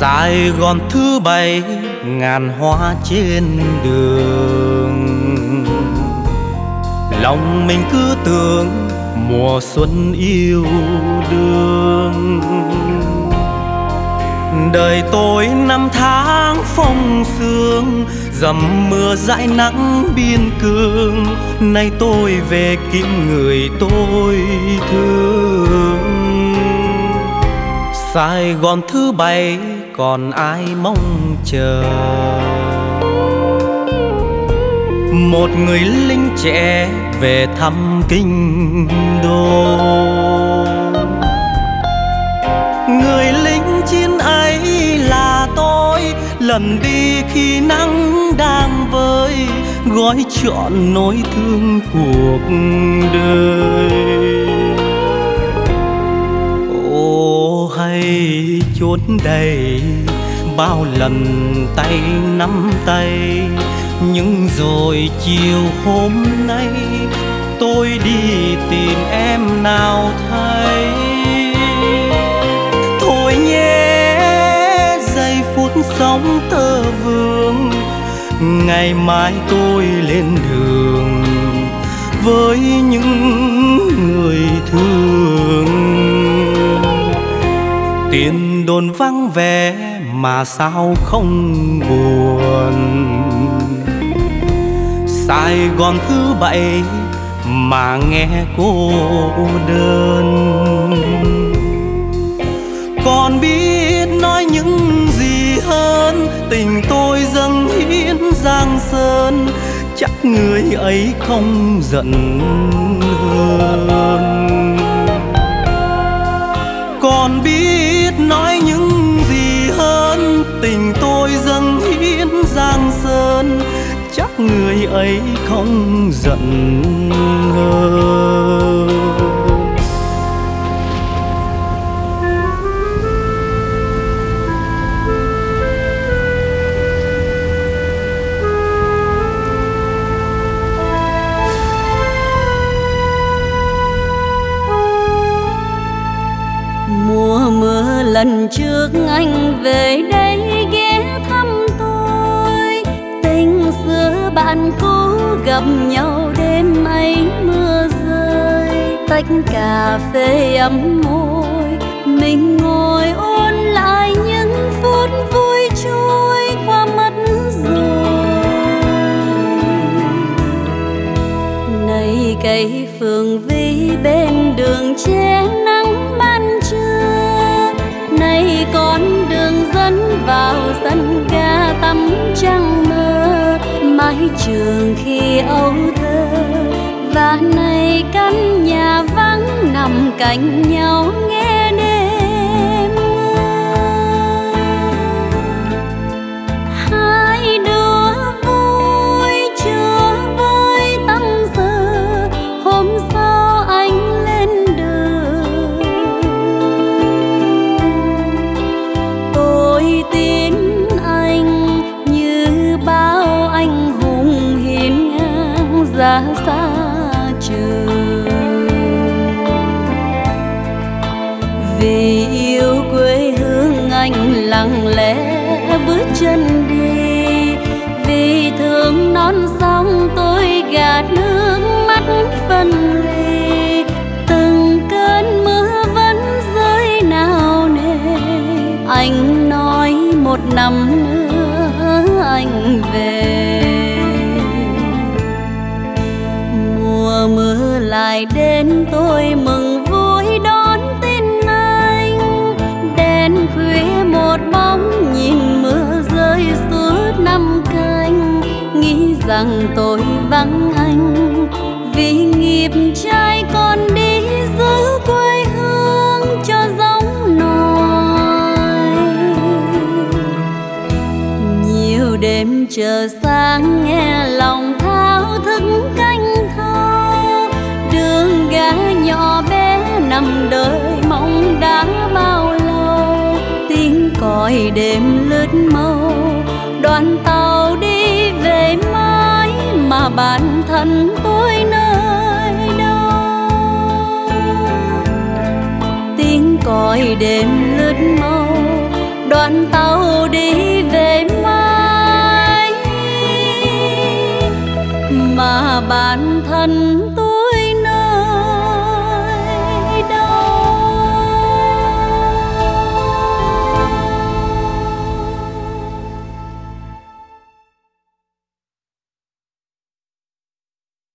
Sài Gòn thứ bảy ngàn hoa trên đường, lòng mình cứ tưởng mùa xuân yêu đương. Đời tôi năm tháng phong sương, dầm mưa dãi nắng biên cương. Nay tôi về kiếm người tôi thương. Sài Gòn thứ bảy còn ai mong chờ, một người lính trẻ về thăm kinh đô. Người lính chiến ấy là tôi, lần đi khi nắng đang vơi, gói trọn nỗi thương cuộc đời. Ô hay chốn đây bao lần tay nắm tay, nhưng rồi chiều hôm nay tôi đi tìm em nào thấy. Thôi nhé giây phút sống tơ vương, ngày mai tôi lên đường với những người thương. Tiền đồn vắng vẻ mà sao không buồn, Sài Gòn thứ bảy mà nghe cô đơn. Còn biết nói những gì hơn, tình tôi dâng hiến Giang Sơn, chắc người ấy không giận hơn. Còn biết nói những gì hơn, tình tôi dâng hiến Giang Sơn, chắc người ấy không giận hơn. Mùa mưa lần trước anh về đây ghé thăm tôi, tình xưa bạn cũ gặp nhau đêm ấy mưa rơi. Tách cà phê ấm môi, mình ngồi ôn lại những phút vui trôi qua mất rồi. Này cây phường vi bên đường che nắng ban trưa, nay con đường dẫn vào sân ga tắm trăng mơ. Mái trường khi âu thơ, và nay căn nhà vắng nằm cạnh nhau nghe đêm mưa. Hai đứa vui chưa với tâm sự, hôm sau anh lên đường. Tôi tin anh như bao anh hùng hiên ngang ra xa trường. Vì yêu quê hương anh lặng lẽ bước chân đi, vì thương non sông tôi gạt nước mắt phân ly. Từng cơn mưa vẫn rơi nào nề, anh nói một năm nữa anh về. Mùa mưa lại đến tôi mừng vui đón tin anh. Đèn khuya một bóng nhìn mưa rơi suốt năm canh, nghĩ rằng tôi vắng anh vì nghiệp trai con đi giữ quê hương cho giống nòi. Nhiều đêm chờ sáng nghe lòng thao thức canh thâu, đường gà nhỏ bé nằm đợi mong đã bao lâu. Tiếng còi đêm lướt mâu, đoàn tàu đi về mãi mà bản thân tôi nơi đâu. Tiếng còi đêm lướt mâu, đoàn tàu đi về mai, mà bản thân